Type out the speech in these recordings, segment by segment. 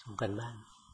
ทำกันบ้าน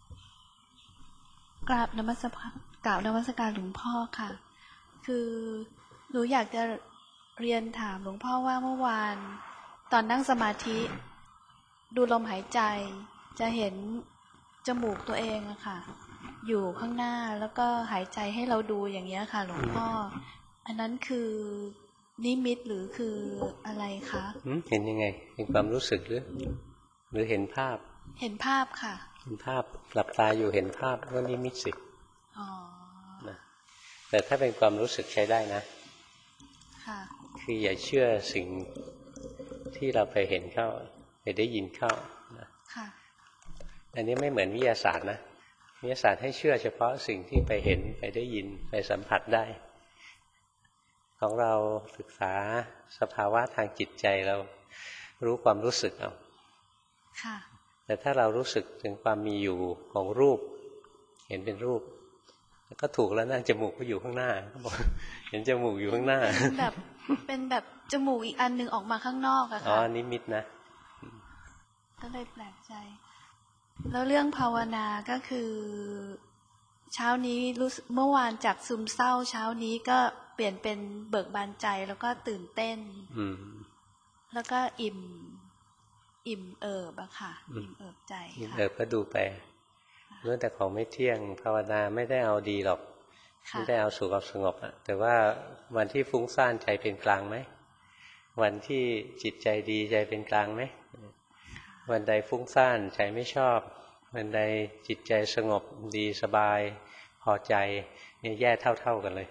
กราบนมัสการหลวงพ่อค่ะคือหนูอยากจะเรียนถามหลวงพ่อว่าเมื่อวานตอนนั่งสมาธิดูลมหายใจจะเห็นจมูกตัวเองอะค่ะอยู่ข้างหน้าแล้วก็หายใจให้เราดูอย่างเงี้ยค่ะหลวงพ่ออันนั้นคือนิมิตหรือคืออะไรคะเห็นยังไงเห็นความรู้สึกหรือเห็นภาพเห็นภาพค่ะเห็นภาพหลับตาอยู่เห็นภาพก็นิมิตสินะแต่ถ้าเป็นความรู้สึกใช้ได้นะค่ะคืออย่าเชื่อสิ่งที่เราไปเห็นเข้าไปได้ยินเข้านะค่ะอันนี้ไม่เหมือนวิทยาศาสตร์นะวิทยาศาสตร์ให้เชื่อเฉพาะสิ่งที่ไปเห็นไปได้ยินไปสัมผัสได้ของเราศึกษาสภาวะทางจิตใจเรารู้ความรู้สึกเอาค่ะแต่ถ้าเรารู้สึกถึงความมีอยู่ของรูปเห็นเป็นรูปก็ถูกแล้วนะจมูกก็อยู่ข้างหน้าเขาบอกเห็นจมูกอยู่ข้างหน้าเป็นแบบจมูกอีกอันนึงออกมาข้างนอกอะค่ะอ๋อนิมิตนะก็เลยแปลกใจแล้วเรื่องภาวนาก็คือเช้านี้เมื่อวานจากซึมเศร้าเช้านี้ก็เปลี่ยนเป็นเบิกบานใจแล้วก็ตื่นเต้นแล้วก็อิ่มเอิบอะค่ะอิ่มเอิบใจค่ะก็ดูไปเรื่องแต่ของไม่เที่ยงภาวนาไม่ได้เอาดีหรอกไม่ได้เอาสุขเอาสงบอะแต่ว่าวันที่ฟุ้งซ่านใจเป็นกลางไหมวันที่จิตใจดีใจเป็นกลางไหมวันใดฟุ้งซ่านใจไม่ชอบวันใดจิตใจสงบดีสบายพอใจเนี่ยแย่เท่ากันเลย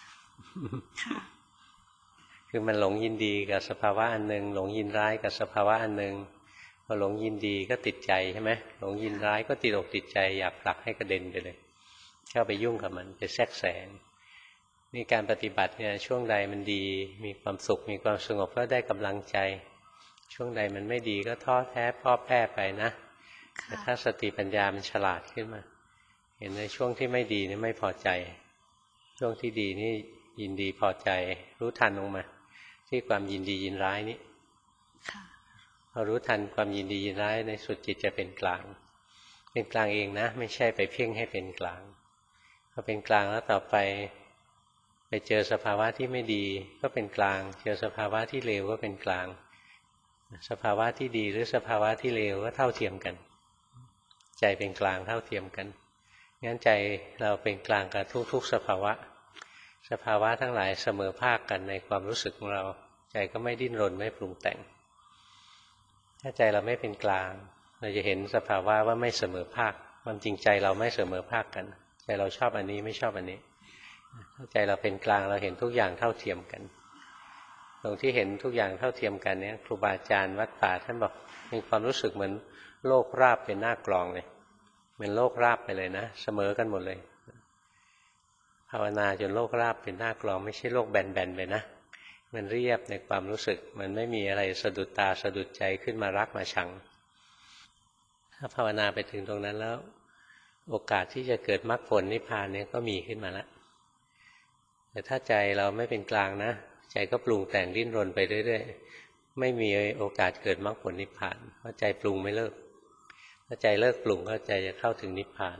คือมันหลงยินดีกับสภาวะอันหนึ่งหลงยินร้ายกับสภาวะอันหนึ่งพอหลงยินดีก็ติดใจใช่ไหมหลงยินร้ายก็ติดอกติดใจอยากผลักให้กระเด็นไปเลยเข้าไปยุ่งกับมันไปแทรกแซงนี่การปฏิบัติเนี่ยช่วงใดมันดีมีความสุขมีความสงบก็ได้กำลังใจช่วงใดมันไม่ดีก็ท้อแท้พ่อแพ้ไปนะแต่ถ้าสติปัญญามันฉลาดขึ้นมาเห็นในช่วงที่ไม่ดีนี่ไม่พอใจช่วงที่ดีนี่ยินดีพอใจรู้ทันลงมาที่ความยินดียินร้ายนี้พอรู้ทันความยินดียินร้ายในสุดจิตจะเป็นกลางเป็นกลางเองนะไม่ใช่ไปเพ่งให้เป็นกลางพอเป็นกลางแล้วต่อไปเจอสภาวะที่ไม่ดีก็เป็นกลางเจอสภาวะที่เลวก็เป็นกลางสภาวะที่ดีหรือสภาวะที่เลวก็เท่าเทียมกันใจเป็นกลางเท่าเทียมกันงั้นใจเราเป็นกลางกับทุกๆสภาวะสภาวะทั้งหลายเสมอภาคกันในความรู้สึกของเราใจก็ไม่ดิ้นรนไม่ปรุงแต่งถ้าใจเราไม่เป็นกลางเราจะเห็นสภาวะว่าไม่เสมอภาคความจริงใจเราไม่เสมอภาคกันใจเราชอบอันนี้ไม่ชอบอันนี้ถ้าใจเราเป็นกลางเราเห็นทุกอย่างเท่าเทียมกันตรงที่เห็นทุกอย่างเท่าเทียมกันเนี่ยครูบาอาจารย์วัดป่าท่านบอกมีความรู้สึกเหมือนโลกราบเป็นหน้ากลองเลยเหมือนโลกราบไปเลยนะเสมอกันหมดเลยภาวนาจนโลกราบเป็นหน้ากลองไม่ใช่โลกแบนๆไปนะมันเรียบในความรู้สึกมันไม่มีอะไรสะดุดตาสะดุดใจขึ้นมารักมาชังถ้าภาวนาไปถึงตรงนั้นแล้วโอกาสที่จะเกิดมรรคผลนิพพานเนี่ยก็มีขึ้นมาแล้วแต่ถ้าใจเราไม่เป็นกลางนะใจก็ปรุงแต่งดิ้นรนไปเรื่อยๆไม่มีโอกาสเกิดมรรคผลนิพพานเพราะใจปรุงไม่เลิกถ้าใจเลิกปรุงก็ใจจะเข้าถึงนิพพาน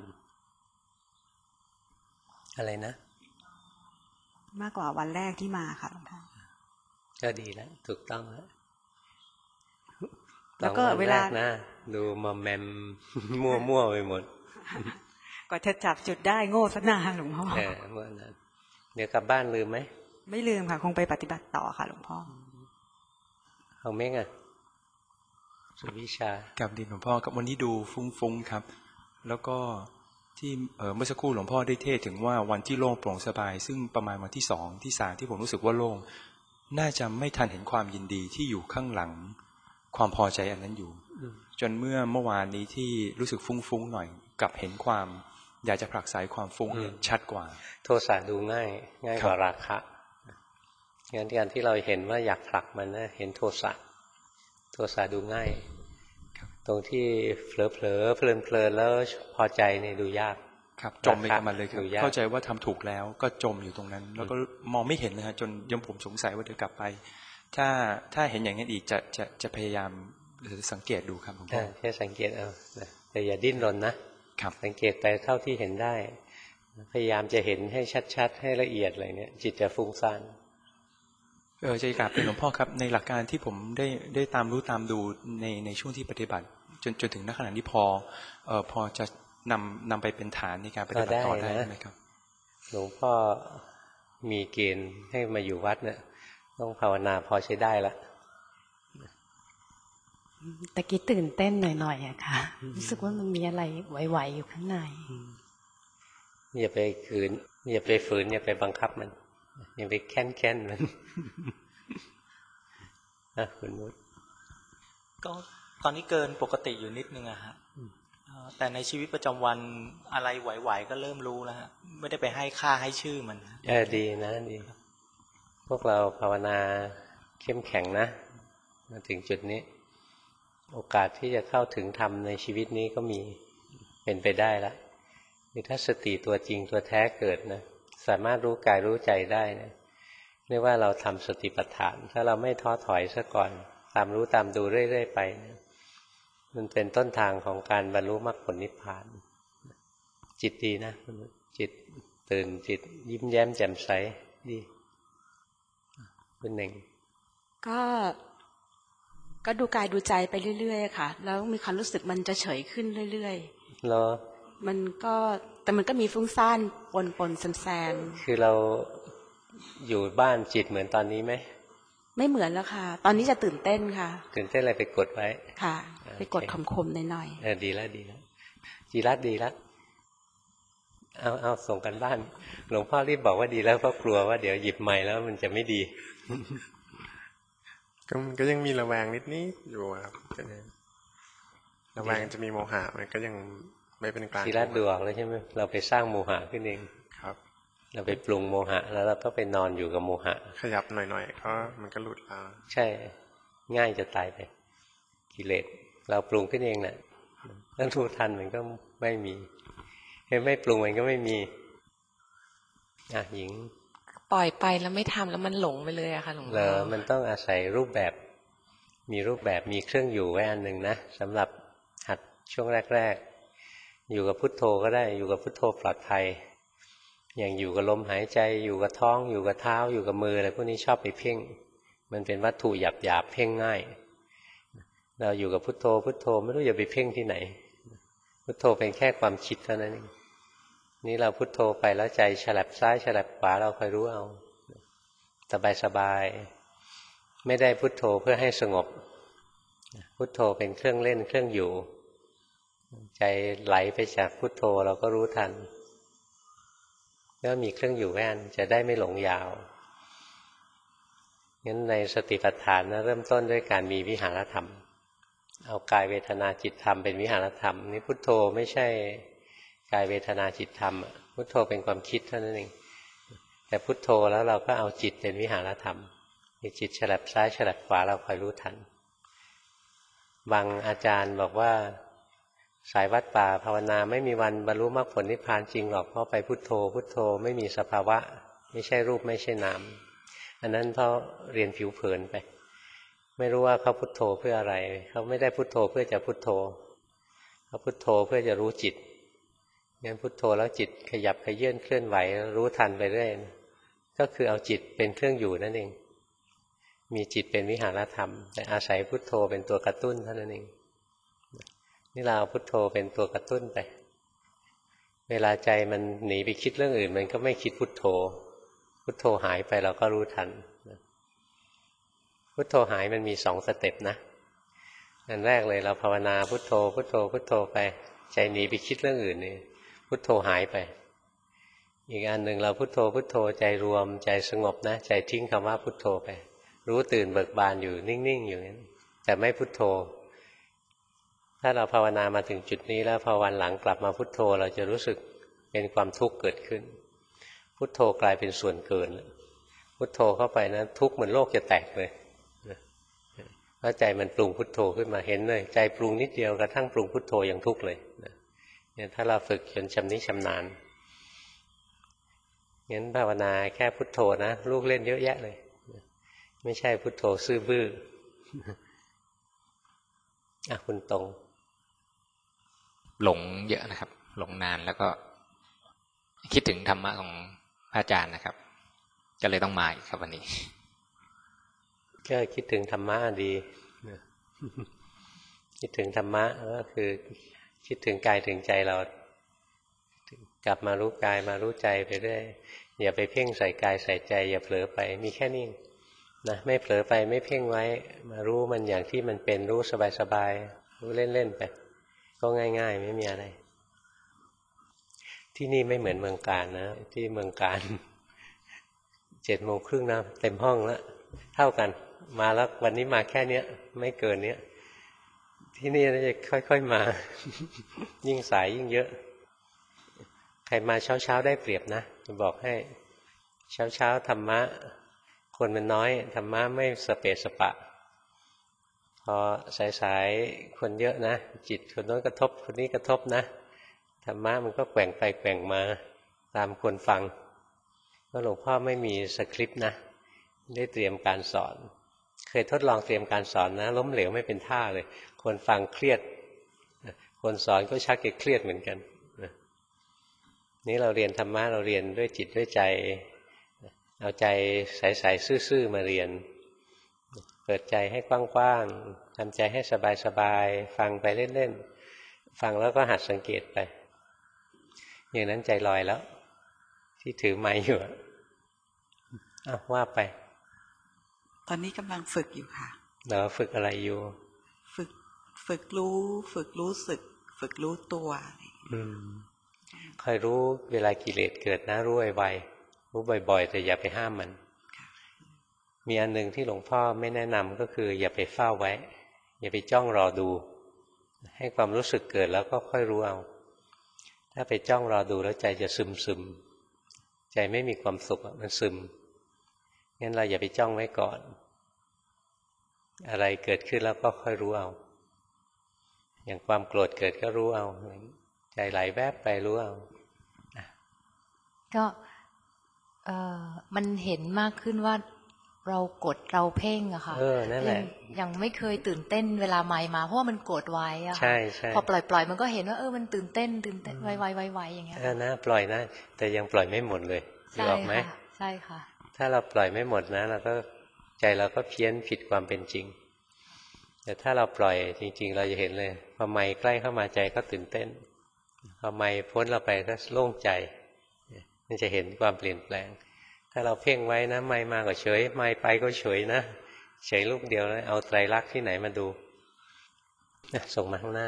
อะไรนะมากกว่าวันแรกที่มาค่ะหลวงพ่อก็ดีแล้วถูกต้องแล้วก็เวลานะดูมอมแมมมั่วไปหมดก็จะจับจุดได้โง่ซะนานหลวงพ่อเมื่อนั้นเดี๋ยวกลับบ้านลืมไหมไม่ลืมค่ะคงไปปฏิบัติต่อค่ะหลวงพ่อเอาเม้งอ่ะสุวิชากับดินหลวงพ่อกับวันนี้ดูฟุ้งๆครับแล้วก็ที่เมื่อสักครู่หลวงพ่อได้เทศถึงว่าวันที่โล่งโปร่งสบายซึ่งประมาณวันที่2ที่3ที่ผมรู้สึกว่าโล่งน่าจะไม่ทันเห็นความยินดีที่อยู่ข้างหลังความพอใจอันนั้นอยู่จนเมื่อวานนี้ที่รู้สึกฟุ้งๆหน่อยกับเห็นความอยากจะผลักไสความฟุ้งชัดกว่าโทสะดูง่ายกว่าราคะงั้นการที่เราเห็นว่าอยากผลักมันนะเห็นโทสะดูง่ายตรงที่เผลอเพลินแล้วพอใจนี่ดูยากครับจมไปกับมันเลยครับเข้าใจว่าทำถูกแล้วก็จมอยู่ตรงนั้นแล้วก็มองไม่เห็นเลยฮะจนยังผมสงสัยว่าเดี๋ยวกลับไปถ้าเห็นอย่างนั้นอีกจะพยายามสังเกตดูครับหลวงพ่อแค่สังเกตเอาแต่อย่าดิ้นรนนะครับสังเกตไปเท่าที่เห็นได้พยายามจะเห็นให้ชัดๆให้ละเอียดอะไรเนี่ยจิตจะฟุ้งซ่านจะกราบเป็นหลวงพ่อครับในหลักการที่ผมได้ตามรู้ตามดูในช่วงที่ปฏิบัติจนถึงณขณะนี้พอจะนำไปเป็นฐานในการปฏิบัติต่อได้ไหมครับหลวงพ่อมีเกณฑ์ให้มาอยู่วัดเนี่ยต้องภาวนาพอใช้ได้ละตะกี้ตื่นเต้นหน่อยๆอะค่ะรู้สึกว่ามันมีอะไรไหวๆอยู่ข้างในอย่าไปขืนอย่าไปฝืนอย่าไปบังคับมันอย่าไปแค้นมันคุณนุชก็ตอนนี้เกินปกติอยู่นิดนึงอะฮะแต่ในชีวิตประจำวันอะไรไหวๆก็เริ่มรู้แล้วฮะไม่ได้ไปให้ค่าให้ชื่อมันดีนะดีพวกเราภาวนาเข้มแข็งนะมาถึงจุดนี้โอกาสที่จะเข้าถึงธรรมในชีวิตนี้ก็มีเป็นไปได้ละคือถ้าสติตัวจริงตัวแท้เกิดนะสามารถรู้กายรู้ใจได้นะเรียกว่าเราทำสติปัฏฐานถ้าเราไม่ท้อถอยซะก่อนตามรู้ตามดูเรื่อยๆไปนะมันเป็นต้นทางของการบรรลุมรรคผลนิพพานจิตดีนะจิตตื่นจิตยิ้มแย้มแจ่มใสดีคุณหนึ่งก็ดูกายดูใจไปเรื่อยๆค่ะแล้วมีความรู้สึกมันจะเฉยขึ้นเรื่อยๆเหรอแต่มันก็มีฟุ้งซ่านปนแซมคือเราอยู่บ้านจิตเหมือนตอนนี้ไหมไม่เหมือนแล้วค่ะตอนนี้จะตื่นเต้นค่ะตื่นเต้นอะไรไปกดไว้ค่ะไปกดคมหน่อยดีแล้วจีรัตดีแล้วเอาส่งกันบ้านหลวงพ่อรีบบอกว่าดีแล้วเพราะกลัวว่าเดี๋ยวหยิบไมค์แล้วมันจะไม่ดีก็ยังมีระแวงนิดอยู่ครับระแวงจะมีโมหะมันก็ยังไม่เป็นกลางจีรัตดูออกแล้วใช่ไหมเราไปสร้างโมหะขึ้นเองครับเราไปปรุงโมหะแล้วเราก็ไปนอนอยู่กับโมหะขยับหน่อยๆก็มันก็หลุดแล้วใช่ง่ายจะตายไปกิเลสเราปรุงขึ้นเองแหละถ้ารู้ทันมันก็ไม่มีไม่ปรุงมันก็ไม่มีหญิงปล่อยไปแล้วไม่ทำแล้วมันหลงไปเลยอะค่ะหลวงพ่อมันต้องอาศัยรูปแบบมีรูปแบบมีเครื่องอยู่ไว้อันหนึ่งนะสำหรับหัดช่วงแรกๆอยู่กับพุทโธก็ได้อยู่กับพุทโธปลอดภัยอย่างอยู่กับลมหายใจอยู่กับท้องอยู่กับเท้าอยู่กับมืออะไรพวกนี้ชอบไปเพ่งมันเป็นวัตถุหยาบๆเพ่งง่ายเราอยู่กับพุทโธพุทโธไม่รู้อย่าไปเพ่งที่ไหนพุทโธเป็นแค่ความคิดเท่านั้นเองนี่เราพุทโธไปแล้วใจฉลับซ้ายฉลับขวาเราคอยรู้เอาสบายๆไม่ได้พุทโธเพื่อให้สงบพุทโธเป็นเครื่องเล่นเครื่องอยู่ใจไหลไปจากพุทโธเราก็รู้ทันแล้วมีเครื่องอยู่แว่นจะได้ไม่หลงยาวงั้นในสติปัฏฐานนะเริ่มต้นด้วยการมีวิหารธรรมเอากายเวทนาจิตธรรมเป็นวิหารธรรมนี่พุทโธไม่ใช่กายเวทนาจิตธรรมพุทโธเป็นความคิดเท่านั้นเองแต่พุทโธแล้วเราก็เอาจิตเป็นวิหารธรรมมีจิตฉลับซ้ายฉลับขวาเราคอยรู้ทันบางอาจารย์บอกว่าสายวัดป่าภาวนาไม่มีวันบรรลุมรรคผลนิพพานจริงหรอกเพราะไปพุทโธพุทโธไม่มีสภาวะไม่ใช่รูปไม่ใช่นามอันนั้นเพราะเรียนผิวเผินไปไม่รู้ว่าเขาพุทโธเพื่ออะไรเขาไม่ได้พุทโธเพื่อจะพุทโธเขาพุทโธเพื่อจะรู้จิตงั้นพุทโธแล้วจิตขยับขยื่นเคลื่อนไหวรู้ทันไปเรื่อยก็คือเอาจิตเป็นเครื่องอยู่นั่นเองมีจิตเป็นวิหารธรรมแต่อาศัยพุทโธเป็นตัวกระตุ้นเท่านั้นเองนี่เราพุทโธเป็นตัวกระตุ้นไปเวลาใจมันหนีไปคิดเรื่องอื่นมันก็ไม่คิดพุทโธพุทโธหายไปเราก็รู้ทันพุทโธหายมันมี2สเต็ปนะอันแรกเลยเราภาวนาพุทโธพุทโธพุทโธไปใจหนีไปคิดเรื่องอื่นนี่พุทโธหายไปอีกอันหนึ่งเราพุทโธพุทโธใจรวมใจสงบนะใจทิ้งคำว่าพุทโธไปรู้ตื่นเบิกบานอยู่นิ่งๆอยู่นั้นแต่ไม่พุทโธถ้าเราภาวนามาถึงจุดนี้แล้วพอวันหลังกลับมาพุทโธเราจะรู้สึกเป็นความทุกข์เกิดขึ้นพุทโธกลายเป็นส่วนเกินพุทโธเข้าไปนะทุกข์เหมือนโลกจะแตกเลยเพราะใจมันปรุงพุทโธขึ้นมาเห็นเลยใจปรุงนิดเดียวกระทั่งปรุงพุทโธยังทุกข์เลยเนี่ยถ้าเราฝึกจนชำนิชำนาญงั้นภาวนาแค่พุทโธนะลูกเล่นเยอะแยะเลยไม่ใช่พุทโธซื่อบื้อคุณตรงหลงเยอะนะครับหลงนานแล้วก็คิดถึงธรรมะของพระอาจารย์นะครับก็เลยต้องมาอีกครับวันนี้ก็คิดถึงธรรมะดีคิดถึงธรรมะก็คือคิดถึงกายถึงใจเรากลับมารู้กายมารู้ใจไปเรื่อยอย่าไปเพ่งใส่กายใส่ใจอย่าเผลอไปมีแค่นี้นะไม่เผลอไปไม่เพ่งไว้มารู้มันอย่างที่มันเป็นรู้สบายๆรู้เล่นๆไปก็ง่ายๆไม่มีอะไรที่นี่ไม่เหมือนเมืองการนะที่เมืองการ7:30นะเต็มห้องแล้วเท่ากันมาแล้ววันนี้มาแค่เนี้ยไม่เกินเนี้ยที่นี่จะค่อยๆมายิ่งสายยิ่งเยอะใครมาเช้าๆได้เปรียบนะจะบอกให้เช้าธรรมะคนมันน้อยธรรมะไม่สเปะสปะพอสายๆคนเยอะนะจิตคนโน้นกระทบคนนี้กระทบนะธรรมะมันก็แกว่งไปแกว่งมาตามคนฟังเพราะหลวงพ่อไม่มีสคริปต์นะได้เตรียมการสอนเคยทดลองเตรียมการสอนนะล้มเหลวไม่เป็นท่าเลยคนฟังเครียดคนสอนก็ชักจะเครียดเหมือนกันนี่เราเรียนธรรมะเราเรียนด้วยจิตด้วยใจเอาใจใสๆซื่อๆมาเรียนเปิดใจให้กว้างๆทำใจให้สบายๆฟังไปเล่นๆฟังแล้วก็หัดสังเกตไปอย่างนั้นใจลอยแล้วที่ถือไม้อยู่ว่าไปตอนนี้กำลังฝึกอยู่ค่ะเราฝึกอะไรอยู่ฝึกรู้สึกฝึกรู้ตัวคอยรู้เวลากิเลสเกิดนะรู้ไวๆรู้บ่อยๆแต่อย่าไปห้ามมันมีอันหนึ่งที่หลวงพ่อไม่แนะนำก็คืออย่าไปเฝ้าไว้อย่าไปจ้องรอดูให้ความรู้สึกเกิดแล้วก็ค่อยรู้เอาถ้าไปจ้องรอดูแล้วใจจะซึมใจไม่มีความสุขมันซึมงั้นเราอย่าไปจ้องไว้ก่อนอะไรเกิดขึ้นแล้วก็ค่อยรู้เอาอย่างความโกรธเกิดก็รู้เอาใจไหลแวบไปรู้เอาก็มันเห็นมากขึ้นว่าเรากดเราเพ่งอะค่ะนั่นแหละยังไม่เคยตื่นเต้นเวลาไมค์มาเพราะว่ามันกดไว้อะใช่พอปล่อยมันก็เห็นว่ามันตื่นเต้นไวๆอย่างเงี้ยนะปล่อยนะแต่ยังปล่อยไม่หมดเลยรู้ออกไหมใช่ค่ะถ้าเราปล่อยไม่หมดนะเราก็ใจเราก็เพี้ยนผิดความเป็นจริงแต่ถ้าเราปล่อยจริงๆเราจะเห็นเลยพอไมค์ใกล้เข้ามาใจก็ตื่นเต้นพอไมค์พ้นเราไปก็โล่งใจมันจะเห็นความเปลี่ยนแปลงถ้าเราเพ่งไว้นะไมค์มาก็เฉยไมค์ไปก็เฉยนะเฉยลูกเดียวนะเอาไตรลักษณ์ที่ไหนมาดูส่งมาข้างหน้า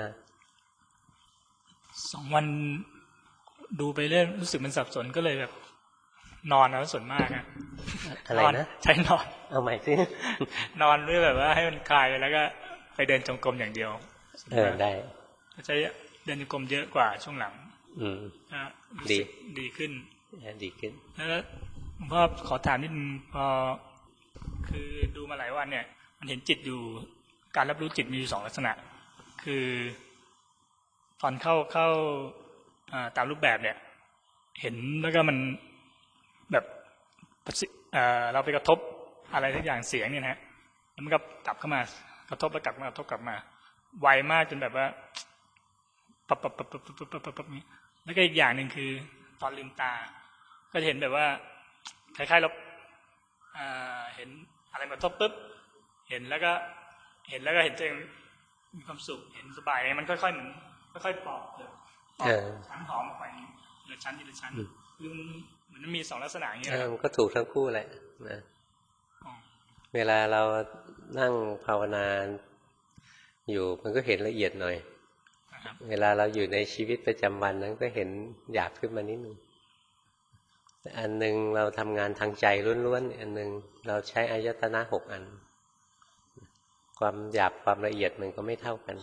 2 วันดูไปเรื่อยรู้สึกมันสับสนก็เลยแบบนอนนะส่วนมากอะไรนะใช้นอนเอาใหม่สินอนด้วยแบบว่าให้มันคลายไปแล้วก็ไปเดินจงกรมอย่างเดียวได้ใช้เดินจงกรมเยอะกว่าช่วงหลังดีขึ้นแล้วพ่อขอถามนิดนึงพอคือดูมาหลายวันเนี่ยมันเห็นจิตอยู่การรับรู้จิตมีอยู่2ลักษณะคือตอนเข้าตามรูปแบบเนี่ยเห็นแล้วก็มันแบบเราไปกระทบอะไรทุกอย่างเสียงเนี่ยนะแล้วมันก็กลับเข้ามากระทบแล้วกลับมากระทบกลับมาไวมากจนแบบว่าปั๊บนี้แล้วก็อีกอย่างหนึ่งคือตอนลืมตาก็จะเห็นแบบว่าคล้ายๆเราเห็นอะไรมาทบปุ๊บเห็นแล้วก็เห็นตัวเองมีความสุขเห็นสบายมันค่อยๆเหมือนค่อยๆปอกชั้นหอมออกไปทีละชั้นคือมันมี2ลักษณะอย่างเงี้ยมันก็ถูกทั้งคู่แหละนะเวลาเรานั่งภาวนาอยู่มันก็เห็นละเอียดหน่อยเวลาเราอยู่ในชีวิตประจำวันนั้นก็เห็นหยาบขึ้นมานิดนึงอันหนึ่งเราทำงานทางใจล้วนๆอันหนึ่งเราใช้อายตนะ6 อันความหยาบความละเอียดมันก็ไม่เท่ากัน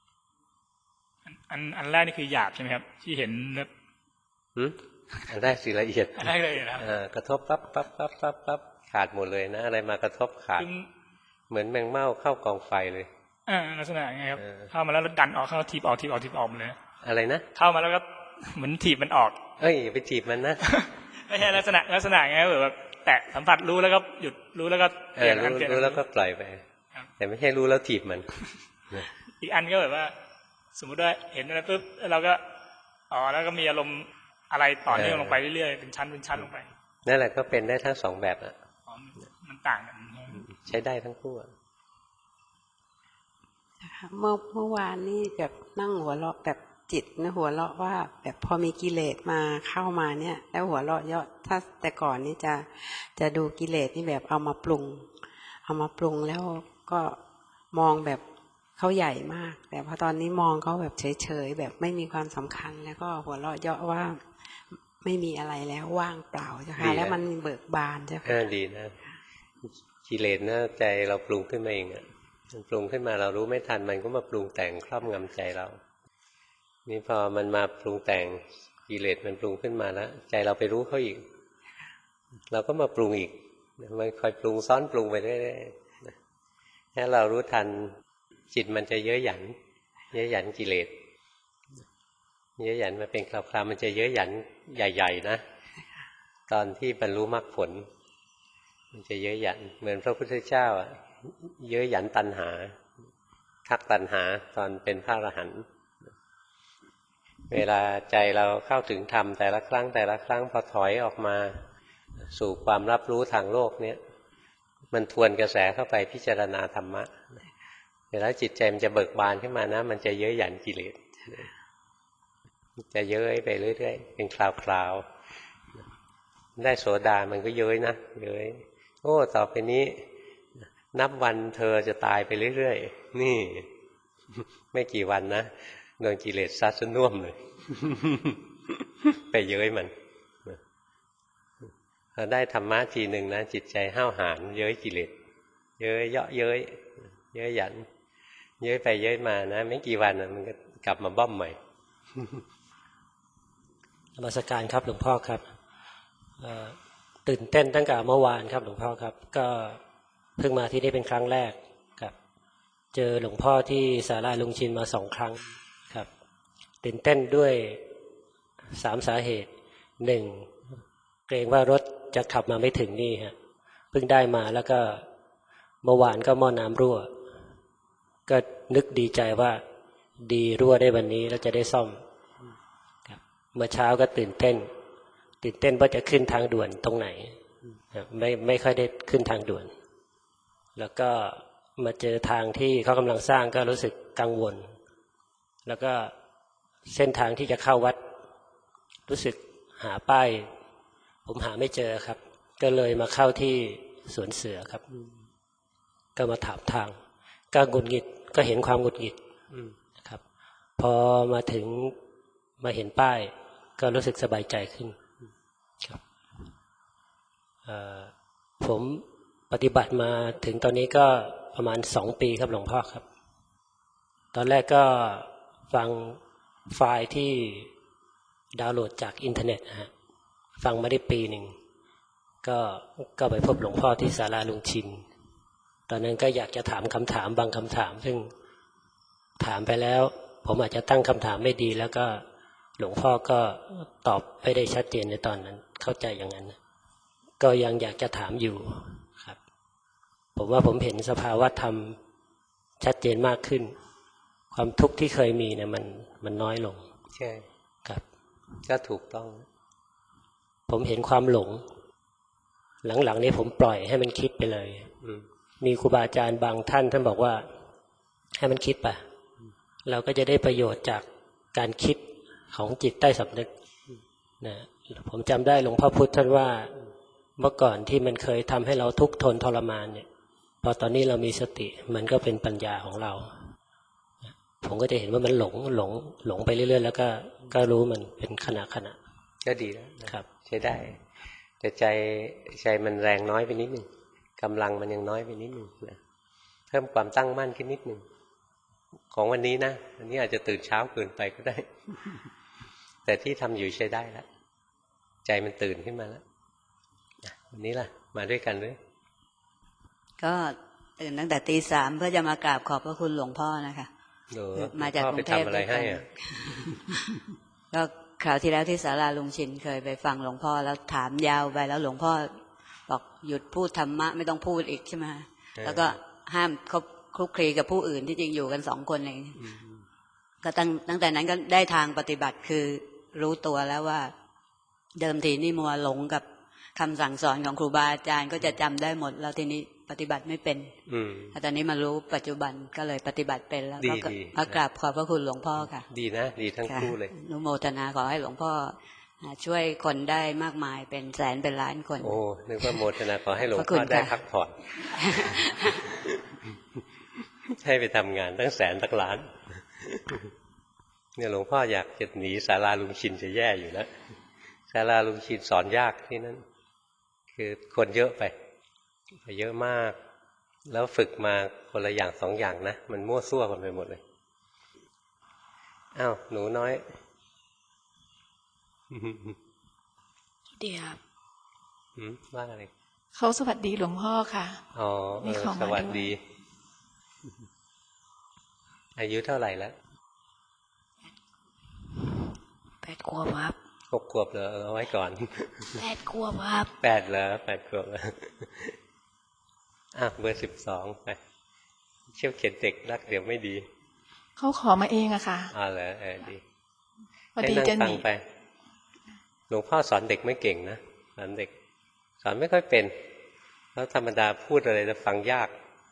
อันแรกนี่คือหยาบใช่ไหมครับที่เห็นแบบอันแรกสิละเอียดอันแรกเลยนะกระทบปั๊บขาดหมดเลยนะอะไรมากระทบขาดเหมือนแมงเม่าเข้ากองไฟเลยลักษณะไงครับเข้ามาแล้วดันออกเข้าถีบออกเลยอะไรนะเข้ามาแล้วก็เหมือนถีบมันออกอย่าไปถีบมันนะไม่ใช่ลักษณะไงแบบแตะสัมผัสรู้แล้วก็หยุดรู้แล้วก็เปลี่ยนรู้แล้วก็ปล่อยไปแต่ไม่ใช่รู้แล้วถีบมันอีกอันก็แบบว่าสมมุติว่าเห็นอะไรปุ๊บเราก็แล้วก็มีอารมณ์อะไรต่อเนื่องลงไปเรื่อยๆเป็นชั้นเป็นชั้นลงไปนั่นแหละก็เป็นได้ทั้งสองแบบอ่ะมันต่างกันใช้ได้ทั้งคู่เมื่อวานนี่แบบนั่งหัวเราะแบบจิตนะหัวเราะว่าแบบพอมีกิเลสมาเข้ามาเนี่ยแล้วหัวเราะเยอะถ้าแต่ก่อนนี่จะดูกิเลสนี่แบบเอามาปรุงแล้วก็มองแบบเขาใหญ่มากแต่พอตอนนี้มองเขาแบบเฉยๆแบบไม่มีความสำคัญแล้วก็หัวเราะเยาะว่าไม่มีอะไรแล้วว่างเปล่าจ้ะค่ะแล้วมันเบิกบานจ้ะค่ะดีนะกิเลสนะใจเราปรุงขึ้นมาเองอ่ะมันปรุงขึ้นมาเรารู้ไม่ทันมันก็มาปรุงแต่งครอบงำใจเรานี่พอมันมาปรุงแต่งกิเลสมันปรุงขึ้นมาแล้วใจเราไปรู้เขาอีกเราก็มาปรุงอีกมันคอยปรุงซ้อนปรุงไปเรื่อยๆถ้าเรารู้ทันจิตมันจะเย้ยหยันกิเลสเย้ยหยันมาเป็นคราวๆมันจะเย้ยหยันใหญ่ๆนะตอนที่บรรลุมรรคผลมันจะเย้ยหยันเหมือนพระพุทธเจ้าเย้ยหยันตัณหาทักตัณหาตอนเป็นพระอรหันต์เวลาใจเราเข้าถึงธรรมแต่ละครั้งพอถอยออกมาสู่ความรับรู้ทางโลกเนี้ยมันทวนกระแสเข้าไปพิจารณาธรรมะเวลาจิตใจมันจะเบิกบานขึ้นมานะมันจะเย้ยหยันกิเลสจะเย้ยไปเรื่อยๆเป็นคราวๆได้โสดามันก็เย้ยนะเย้ยโอ้ต่อไปนี้นับวันเธอจะตายไปเรื่อยๆนี่ไม่กี่วันนะโดนกิเลสซัดซะน่วมเลยไปเย้ยมันพอได้ธรรมะทีหนึ่งนะจิตใจห้าวหาญเย้ยกิเลสเย้ยเยาะเย้ยหยันเย้ยไปเย้ยมานะไม่กี่วันมันก็กลับมาบ้อมใหม่นมัสการครับหลวงพ่อครับตื่นเต้นตั้งแต่เมื่อวานครับหลวงพ่อครับก็เพิ่งมาที่นี่เป็นครั้งแรกครับเจอหลวงพ่อที่ศาลาลุงชินมา2 ครั้งครับตื่นเต้นด้วย3 สาเหตุ1เกรงว่ารถจะขับมาไม่ถึงนี่ฮะเพิ่งได้มาแล้วก็เมื่อวานก็หม้อน้ำรั่วก็นึกดีใจว่าดีรั่วได้วันนี้แล้วจะได้ซ่อมครับเมื่อเช้าก็ตื่นเต้นว่าจะขึ้นทางด่วนตรงไหนไม่ค่อยได้ขึ้นทางด่วนแล้วก็มาเจอทางที่เขากำลังสร้างก็รู้สึกกังวลแล้วก็เส้นทางที่จะเข้าวัดรู้สึกหาป้ายผมหาไม่เจอครับก็เลยมาเข้าที่สวนเสือครับก็มาถามทางก็หงุดหงิดก็เห็นความหงุดหงิดนะครับพอมาถึงมาเห็นป้ายก็รู้สึกสบายใจขึ้นครับผมปฏิบัติมาถึงตอนนี้ก็ประมาณ2 ปีครับหลวงพ่อครับตอนแรกก็ฟังไฟล์ที่ดาวน์โหลดจากอินเทอร์เน็ตนะฮะฟังมาได้ปีหนึ่งก็ไปพบหลวงพ่อที่ศาลาลุงชินตอนนั้นก็อยากจะถามคำถามบางคำถามซึ่งถามไปแล้วผมอาจจะตั้งคำถามไม่ดีแล้วก็หลวงพ่อก็ตอบไม่ได้ชัดเจนในตอนนั้นเข้าใจอย่างนั้นก็ยังอยากจะถามอยู่ครับผมว่าผมเห็นสภาวะธรรมชัดเจนมากขึ้นความทุกข์ที่เคยมีเนี่ยมันน้อยลงใช่ครับก็ถูกต้องผมเห็นความหลงหลังๆนี้ผมปล่อยให้มันคิดไปเลยมีครูบาอาจารย์บางท่านบอกว่าให้มันคิดไปเราก็จะได้ประโยชน์จากการคิดของจิตใต้สำนึกนะผมจำได้หลวงพ่อพุธท่านว่าเมื่อก่อนที่มันเคยทำให้เราทุกข์ทนทรมานเนี่ยพอตอนนี้เรามีสติมันก็เป็นปัญญาของเราผมก็จะเห็นว่ามันหลงไปเรื่อยๆแล้วก็รู้มันเป็นขณะก็ดีแล้วครับใช้ได้แต่ใจมันแรงน้อยไปนิดนึงกำลังมันยังน้อยไปนิดนึงนะเพิ่มความตั้งมั่นขึ้นนิดนึงของวันนี้นะวันนี้อาจจะตื่นเช้าเกินไปก็ได้แต่ที่ทำอยู่ใช้ได้แล้วใจมันตื่นขึ้นมาแล้ววันนี้ล่ะมาด้วยกันหรือก็ตื่นตั้งแต่ตี 3เพื่อจะมากราบขอบพระคุณหลวงพ่อนะคะมาจากกรุงเทพด้วยกันก็คราวที่แล้วที่ศาลาลุงชินเคยไปฟังหลวงพ่อแล้วถามยาวไปแล้วหลวงพ่อบอกหยุดพูดธรรมะไม่ต้องพูดอีกใช่ไหมแล้วก็ห้ามคลุกคลีกับผู้อื่นที่จริงอยู่กัน2 คนเองก็ตั้งแต่นั้นก็ได้ทางปฏิบัติคือรู้ตัวแล้วว่าเดิมทีนี่มัวหลงกับคำสั่งสอนของครูบาอาจารย์ก็จะจำได้หมดแล้วทีนี้ปฏิบัติไม่เป็นตอนนี้มารู้ปัจจุบันก็เลยปฏิบัติเป็นแล้วก็มากราบขอบพระคุณหลวงพ่อค่ะดีนะดีทั้งคู่เลยอนุโมทนาขอให้หลวงพ่อช่วยคนได้มากมายเป็นแสนเป็นล้านคนโอ้นึกว่าโมทนาขอให้หลวงพ่อได้พักผ่อนให้ไปทำงานตั้งแสนตั้งล้านเนี่ยหลวงพ่ออยากจะหนีศาลาลุงชินจะแย่อยู่แล้วศาลาลุงชินสอนยากที่นั่นคือคนเยอะไปเยอะมากแล้วฝึกมาคนละอย่างสองอย่างนะมันมั่วซั่วกันไปหมดเลยอ้าวหนูน้อยเดี๋ยวว่าอะไรเขาสวัสดีหลวงพ่อค่ะอ๋อสวัสดีอายุเท่าไหร่แล้ว 8 ขวบครับ 6 ขวบเหรอเอาไว้ก่อน 8 ขวบครับ 8เหรอ8 ขวบเบอร์12ไปเชี่ยวเข็นเด็กรักเดี๋ยวไม่ดีเขาขอมาเองอะค่ะเหรอดีให้นั่งฟังไปหลวงพ่อสอนเด็กไม่เก่งนะสอนเด็กสอนไม่ค่อยเป็นแล้วธรรมดาพูดอะไรจะฟังยาก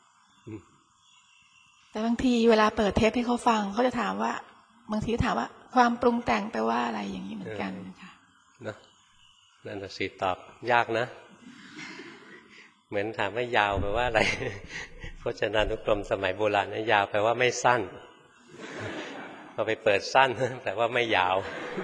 แต่บางทีเวลาเปิดเทปให้เขาฟังเขาจะถามว่าบางทีถามว่าความปรุงแต่งแปลว่าอะไรอย่างนี้เหมือนกันค่ะนะนั่นสิตอบยากนะเหมือนถามว่ายาวแปลว่าอะไรพจนานุกรมสมัยโบราณนะยาวแปลว่าไม่สั้นพอไปเปิดสั้นแปลว่าไม่ยาว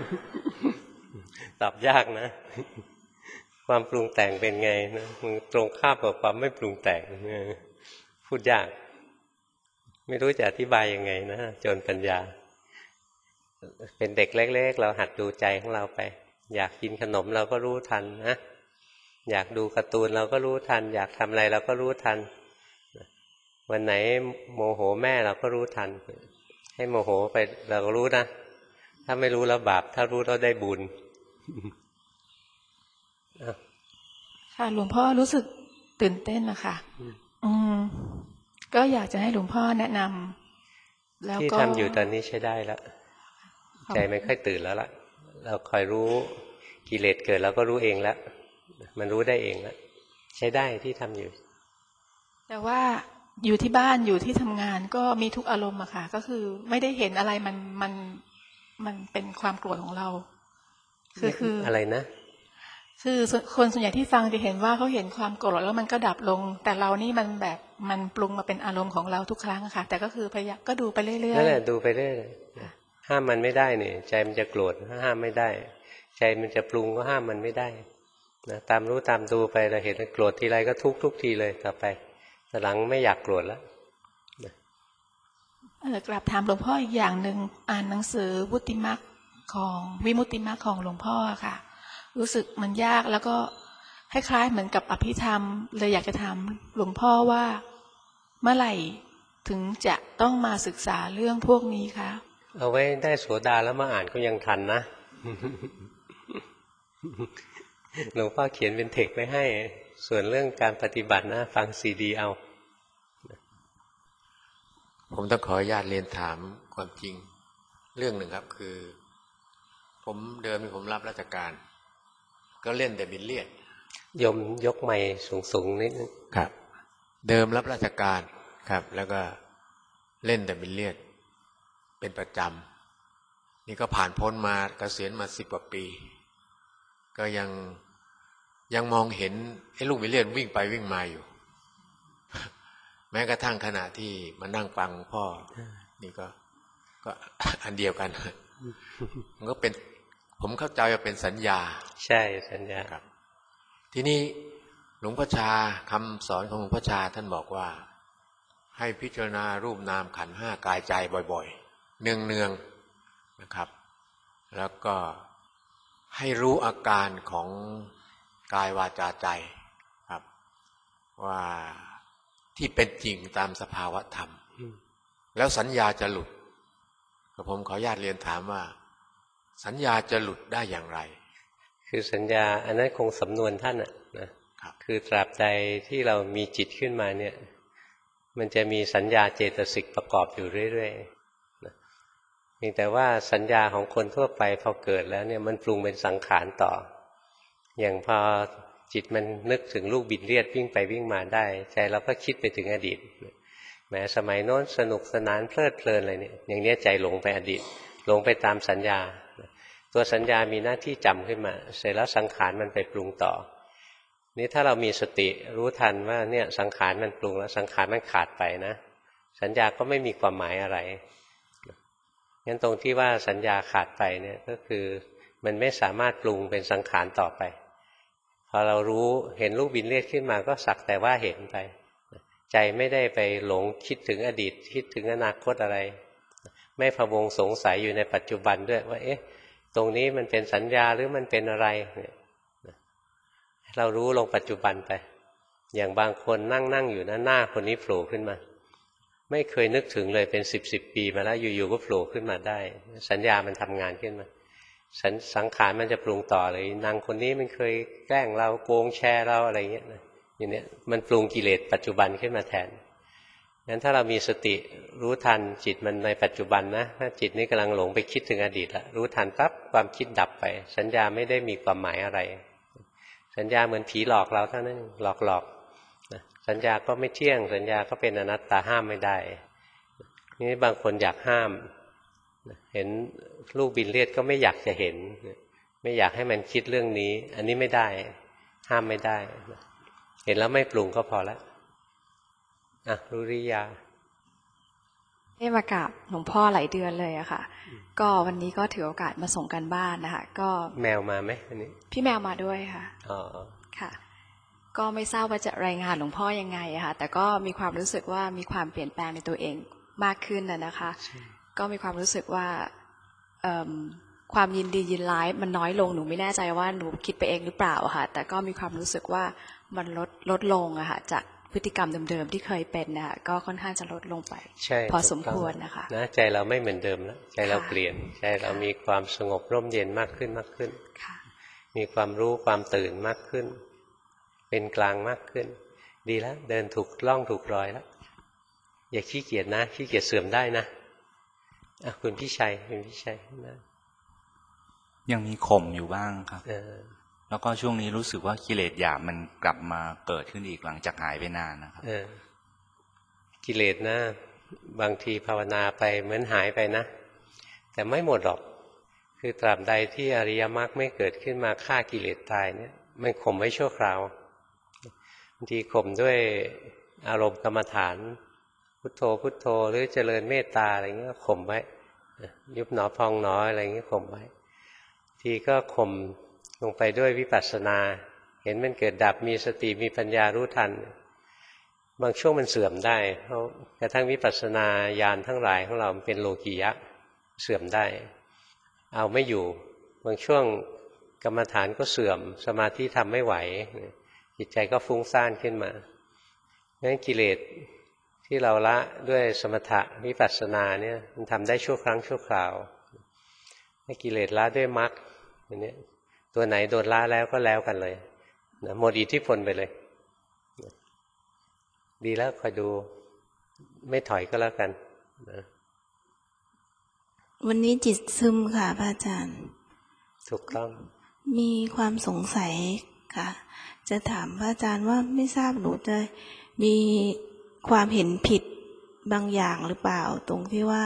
ตอบยากนะความปรุงแต่งเป็นไงนะมันตรงข้ามกับความไม่ปรุงแต่งพูดยากไม่รู้จะอธิบายยังไงนะจนปัญญาเป็นเด็กเล็กๆเราหัดดูใจของเราไปอยากกินขนมเราก็รู้ทันนะอยากดูการ์ตูนเราก็รู้ทันอยากทำอะไรเราก็รู้ทันวันไหนโมโหแม่เราก็รู้ทันให้โมโหไปเราก็รู้นะถ้าไม่รู้แล้วบาปถ้ารู้แล้วได้บุญค่ะหลวงพ่อรู้สึกตื่นเต้นนะคะก็อยากจะให้หลวงพ่อแนะนำแล้วก็ที่ทำอยู่ตอนนี้ใช้ได้แล้วใจไม่ค่อยตื่นแล้วล่ะเราคอยรู้กิเลสเกิดแล้วก็รู้เองแล้วมันรู้ได้เองแล้วใช้ได้ที่ทำอยู่แต่ว่าอยู่ที่บ้านอยู่ที่ทำงานก็มีทุกอารมณ์อะค่ะก็คือไม่ได้เห็นอะไรมันเป็นความโกรธของเราคืออะไรนะคือคนส่วนใหญ่ที่ฟังจะเห็นว่าเขาเห็นความโกรธแล้วมันก็ดับลงแต่เรานี่มันแบบมันปรุงมาเป็นอารมณ์ของเราทุกครั้งค่ะแต่ก็คือพยายามก็ดูไปเรื่อยๆนั่นแหละดูไปเรื่อยห้ามมันไม่ได้นี่ใจมันจะโกรธห้ามไม่ได้ใจมันจะปรุงก็ห้ามมันไม่ได้นะตามรู้ตามดูไปเราเห็นโกรธทีไรก็ทุกทีเลยต่อไปแต่หลังไม่อยากโกรธแล้วกลับถามหลวงพ่ออีกอย่างหนึ่งอ่านหนังสือวุติมรรคของวิมุตติมรรคของหลวงพ่อค่ะรู้สึกมันยากแล้วก็คล้ายๆเหมือนกับอภิธรรมเลยอยากจะถามหลวงพ่อว่าเมื่อไหร่ถึงจะต้องมาศึกษาเรื่องพวกนี้คะเอาไว้ได้โสดาแล้วมาอ่านก็ยังทันนะหลวงพ่อเขียนเป็นเทคไว้ให้ส่วนเรื่องการปฏิบัตินะฟังซีดีเอาผมต้องขออนุญาตเรียนถามความจริงเรื่องหนึ่งครับคือผมเดิมผมรับราชการก็เล่นแต่บิลเลียดยมยกไม้สูงๆนิดนึงครับเดิมรับราชการครับแล้วก็เล่นแต่บิลเลียดเป็นประจำนี่ก็ผ่านพ้นมาเกษียณมา10 กว่าปีก็ยังมองเห็นไอ้ลูกบิลเลียดวิ่งไปวิ่งมาอยู่แม้กระทั่งขณะที่มานั่งฟังพ่อนี่ก็อันเดียวกันมันก็เป็นผมเข้าใจว่าเป็นสัญญาใช่สัญญาครับทีนี้หลวงพ่อชาคำสอนของหลวงพ่อชาท่านบอกว่าให้พิจารณารูปนามขันธ์5กายใจบ่อยๆเนืองๆนะครับแล้วก็ให้รู้อาการของกายวาจาใจครับว่าที่เป็นจริงตามสภาวะธรรมแล้วสัญญาจะหลุดผมขออนุญาตเรียนถามว่าสัญญาจะหลุดได้อย่างไรคือสัญญาอันนั้นคงสำนวนท่านนะคือตราบใดที่เรามีจิตขึ้นมาเนี่ยมันจะมีสัญญาเจตสิกประกอบอยู่เรื่อยๆพียงแต่ว่าสัญญาของคนทั่วไปพอเกิดแล้วเนี่ยมันปรุงเป็นสังขารต่ออย่างพอจิตมันนึกถึงลูกบิดเลียดวิ่งไปวิ่งมาได้ใจเราก็คิดไปถึงอดีตแม้สมัยโน้นสนุกสนานเพลิดเพลินอะไรเนี่ยอย่างนี้ใจหลงไปอดีตหลงไปตามสัญญาตัวสัญญามีหน้าที่จำขึ้นมาเสร็จแล้วสังขารมันไปปรุงต่อนี่ถ้าเรามีสติรู้ทันว่าเนี่ยสังขารมันปรุงแล้วสังขารมันขาดไปนะสัญญาก็ไม่มีความหมายอะไรงั้นตรงที่ว่าสัญญาขาดไปเนี่ยก็คือมันไม่สามารถปรุงเป็นสังขารต่อไปพอเรารู้เห็นลูกบินเลียดขึ้นมาก็สักแต่ว่าเห็นไปใจไม่ได้ไปหลงคิดถึงอดีตคิดถึงอนาคตอะไรไม่พะวงสงสัยอยู่ในปัจจุบันด้วยว่าเอ๊ะตรงนี้มันเป็นสัญญาหรือมันเป็นอะไรเรารู้ลงปัจจุบันไปอย่างบางคนนั่งอยู่หน้าคนนี้โผล่ขึ้นมาไม่เคยนึกถึงเลยเป็น10 ปีมาแล้วอยู่ๆก็โผล่ขึ้นมาได้สัญญามันทำงานขึ้นมาสังขารมันจะปรุงต่อเลยนางคนนี้มันเคยแกล้งเราโกงแชร์เราอะไรเงี้ยนะอย่างเนี้ยมันปรุงกิเลสปัจจุบันขึ้นมาแทนงั้นถ้าเรามีสติรู้ทันจิตมันในปัจจุบันนะถ้าจิตนี้กำลังหลงไปคิดถึงอดีตละรู้ทันปั๊บความคิดดับไปสัญญาไม่ได้มีความหมายอะไรสัญญาเหมือนผีหลอกเราเท่านั้นหลอกสัญญาก็ไม่เที่ยงสัญญาก็เป็นอนัตตาห้ามไม่ได้นี่บางคนอยากห้ามเห็นลูกบินเลียดก็ไม่อยากจะเห็นไม่อยากให้มันคิดเรื่องนี้อันนี้ไม่ได้ห้ามไม่ได้เห็นแล้วไม่ปรุงก็พอแล้วรู้ริยาได้มากราบหลวงพ่อหลายเดือนเลยอะค่ะก็วันนี้ก็ถือโอกาสมาส่งกันบ้านนะคะก็แมวมาไหมอันนี้พี่แมวมาด้วยค่ะค่ะก็ไม่ทราบว่าจะรายงานหลวงพ่อยังไงอะค่ะแต่ก็มีความรู้สึกว่ามีความเปลี่ยนแปลงในตัวเองมากขึ้นนะคะก็มีความรู้สึกว่าความยินดียินร้ายมันน้อยลงหนูไม่แน่ใจว่าหนูคิดไปเองหรือเปล่าค่ะแต่ก็มีความรู้สึกว่ามันลดลงอะค่ะจากพฤติกรรมเดิมๆที่เคยเป็นนะคะก็ค่อนข้างจะลดลงไปพอสมควรนะคะนะใจเราไม่เหมือนเดิมแล้วใจเราเปลี่ยนใจเรามีความสงบร่มเย็นมากขึ้นมีความรู้ความตื่นมากขึ้นเป็นกลางมากขึ้นดีแล้วเดินถูกล่องถูกรอยแล้วอย่าขี้เกียจนะขี้เกียจเสื่อมได้นะคุณพี่ชัยนะยังมีข่มอยู่บ้างครับแล้วก็ช่วงนี้รู้สึกว่ากิเลสหยาบมันกลับมาเกิดขึ้นอีกหลังจากหายไปนานนะครับกิเลสนะบางทีภาวนาไปเหมือนหายไปนะแต่ไม่หมดหรอกคือตราบใดที่อริยมรรคไม่เกิดขึ้นมาฆ่ากิเลสตายเนี่ยมันข่มไว้ชั่วคราวบางทีข่มด้วยอารมณ์กรรมฐานพุทโธพุทโธหรือเจริญเมตตาอะไรเงี้ยข่มไว้ยุบหนอพองหนออะไรเงี้ยข่มไว้ทีก็ข่มลงไปด้วยวิปัสสนาเห็นมันเกิดดับมีสติมีปัญญารู้ทันบางช่วงมันเสื่อมได้เพราะกระทั่งวิปัสสนาญาณทั้งหลายของเราเป็นโลกียะเสื่อมได้เอาไม่อยู่บางช่วงกรรมฐานก็เสื่อมสมาธิทำไม่ไหวจิตใจก็ฟุ้งซ่านขึ้นมางั้นกิเลสที่เราละด้วยสมถะวิปัสสนาเนี่ยมันทำได้ชั่วครั้งชั่วคราวให้กิเลสละด้วยมรรคอันนี้ตัวไหนโดนละแล้วก็แล้วกันเลยนะหมดอิทธิพลไปเลยดีแล้วคอยดูไม่ถอยก็แล้วกันนะวันนี้จิตซึมค่ะพระอาจารย์ถูกต้องมีความสงสัยค่ะจะถามพระอาจารย์ว่าไม่ทราบหนูจะมีความเห็นผิดบางอย่างหรือเปล่าตรงที่ว่า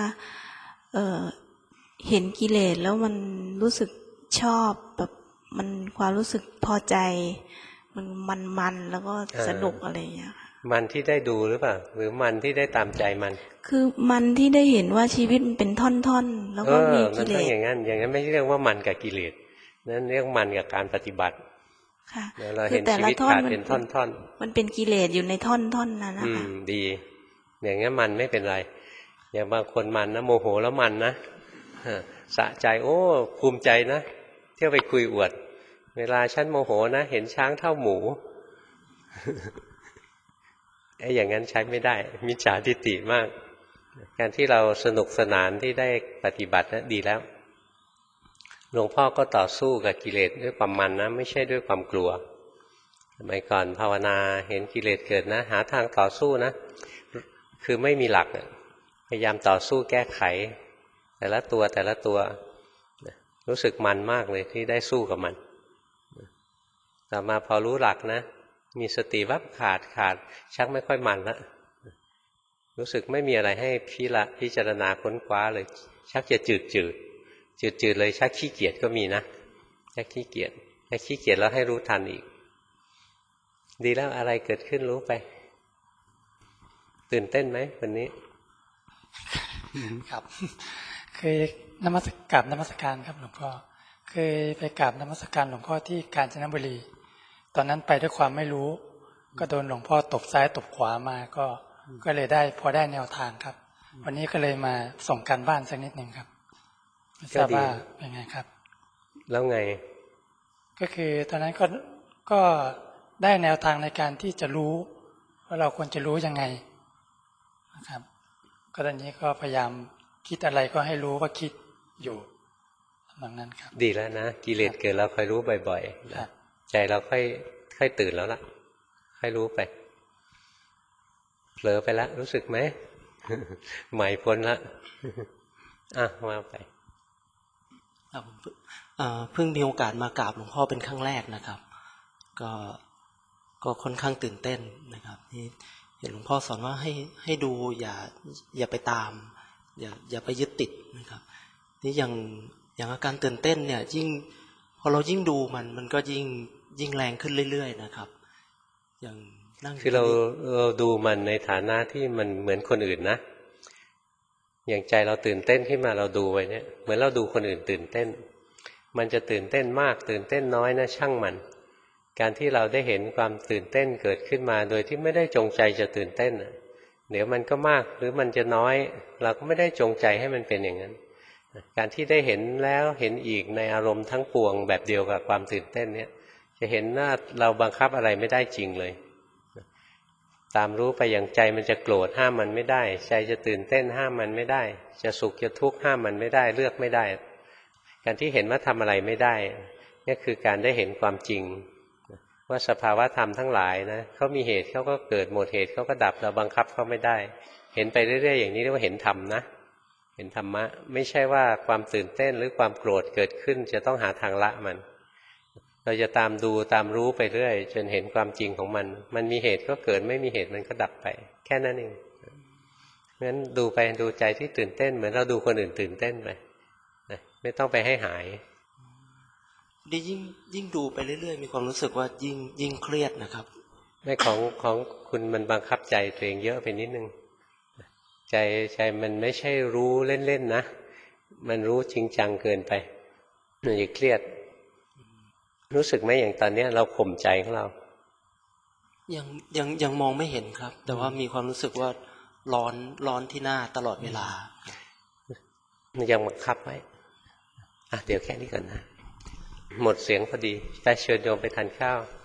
เห็นกิเลสแล้วมันรู้สึกชอบแบบมันความรู้สึกพอใจมันแล้วก็สนุกอะไรอย่างเงี้ยค่ะมันที่ได้ดูหรือเปล่าหรือมันที่ได้ตามใจมันคือมันที่ได้เห็นว่าชีวิตมันเป็นท่อนๆแล้วก็มีกิเลสอย่างนั้นไม่เรียกว่ามันกับกิเลสนั่นเรียกมันกับการปฏิบัติค่ะเราเห็นชีวิตขาดเป็นท่อนๆมันเป็นกิเลสอยู่ในท่อนๆนั้นนะคะดีอย่างนั้นมันไม่เป็นไรอย่างบางคนมันนะโมโหแล้วมันนะสะใจโอ้ภูมิใจนะเที่ยวไปคุยอวดเวลาฉันโมโหนะเห็นช้างเท่าหมูไอ้อย่างนั้นใช้ไม่ได้มิจฉาทิฏฐิมากการที่เราสนุกสนานที่ได้ปฏิบัตินะดีแล้วหลวงพ่อก็ต่อสู้กับกิเลสด้วยความมันนะไม่ใช่ด้วยความกลัวสมัยก่อนภาวนาเห็นกิเลสเกิดนะหาทางต่อสู้นะคือไม่มีหลักพยายามต่อสู้แก้ไขแต่ละตัวรู้สึกมันมากเลยที่ได้สู้กับมันต่อมาพอรู้หลักนะมีสติวับขาดชักไม่ค่อยมันละรู้สึกไม่มีอะไรให้พิจารณาค้นคว้าเลยชักจะจืดเลยชักขี้เกียจก็มีนะชักขี้เกียจแล้วให้รู้ทันอีกดีแล้วอะไรเกิดขึ้นรู้ไปตื่นเต้นไหมวันนี้ครับเคยกราบนมัสการครับหลวงพ่อเคยไปกราบนมัสการหลวงพ่อที่กาญจนบุรีตอนนั้นไปด้วยความไม่รู้ก็โดนหลวงพ่อตบซ้ายตบขวามาก็เลยได้พอได้แนวทางครับวันนี้ก็เลยมาส่งการบ้านสักนิดหนึ่งครับไม่ทราบว่าเป็นไงครับแล้วไงก็คือตอนนั้นก็ได้แนวทางในการที่จะรู้ว่าเราควรจะรู้ยังไงนะครับก็ตอนนี้ก็พยายามคิดอะไรก็ให้รู้ว่าคิดอยู่ดังนั้นครับดีแล้วนะกิเลสเกิดเราค่อยรู้บ่อยๆใจเราค่อยตื่นแล้วล่ะค่อยรู้ไปเผลอไปแล้วรู้สึกไหมใหม่พ้นละมาไปเพิ่งมีโอกาสมากราบหลวงพ่อเป็นครั้งแรกนะครับก็ค่อนข้างตื่นเต้นนะครับที่เห็นหลวงพ่อสอนว่าให้ดูอย่าไปตามอย่าไปยึดติดนะครับนี่อย่างอาการตื่นเต้นเนี่ยยิ่งพอเรายิ่งดูมันก็ยิ่งแรงขึ้นเรื่อยๆนะครับอย่างนั่งคือเราดูมันในฐานะที่มันเหมือนคนอื่นนะอย่างใจเราตื่นเต้นขึ้นมาเราดูไว้เนี่ยเหมือนเราดูคนอื่นตื่นเต้นมันจะตื่นเต้นมากตื่นเต้นน้อยนะช่างมันการที่เราได้เห็นความตื่นเต้นเกิดขึ้นมาโดยที่ไม่ได้จงใจจะตื่นเต้นเดี๋ยวมันก็มากหรือมันจะน้อยเราก็ไม่ได้จงใจให้มันเป็นอย่างนั้นการที่ได้เห็นแล้วเห็นอีกในอารมณ์ทั้งปวงแบบเดียวกับความตื่นเต้นเนี่ยจะเห็นว่าเราบังคับอะไรไม่ได้จริงเลยตามรู้ไปอย่างใจมันจะโกรธห้ามมันไม่ได้ใจจะตื่นเต้นห้ามมันไม่ได้จะสุขจะทุกข์ห้ามมันไม่ได้เลือกไม่ได้การที่เห็นว่าทำอะไรไม่ได้นี่คือการได้เห็นความจริงว่าสภาวะธรรมทั้งหลายนะเขามีเหตุเขาก็เกิดหมดเหตุเขาก็ดับเราบังคับเขาไม่ได้เห็นไปเรื่อยๆอย่างนี้เรียกว่าเห็นธรรมนะเห็นธรรมะไม่ใช่ว่าความตื่นเต้นหรือความโกรธเกิดขึ้นจะต้องหาทางละมันเราจะตามดูตามรู้ไปเรื่อยจนเห็นความจริงของมันมีเหตุก็เกิดไม่มีเหตุมันก็ดับไปแค่นั้นเองงั้นดูไปดูใจที่ตื่นเต้นเหมือนเราดูคนอื่นตื่นเต้นไปนะไม่ต้องไปให้หายได้ยิ่งดูไปเรื่อยๆมีความรู้สึกว่ายิ่งเครียดนะครับไม่ของคุณมันบังคับใจตัวเองเยอะไปนิดนึงใจมันไม่ใช่รู้เล่นๆนะมันรู้จริงจังเกินไปมันจะเครียดรู้สึกไหมอย่างตอนนี้เราข่มใจของเรายังมองไม่เห็นครับแต่ว่ามีความรู้สึกว่าร้อนที่หน้าตลอดเวลามันยังบังคับไว้เดี๋ยวแค่นี้ก่อนนะหมดเสียงพอดีไปเชิญโยมไปทานข้าว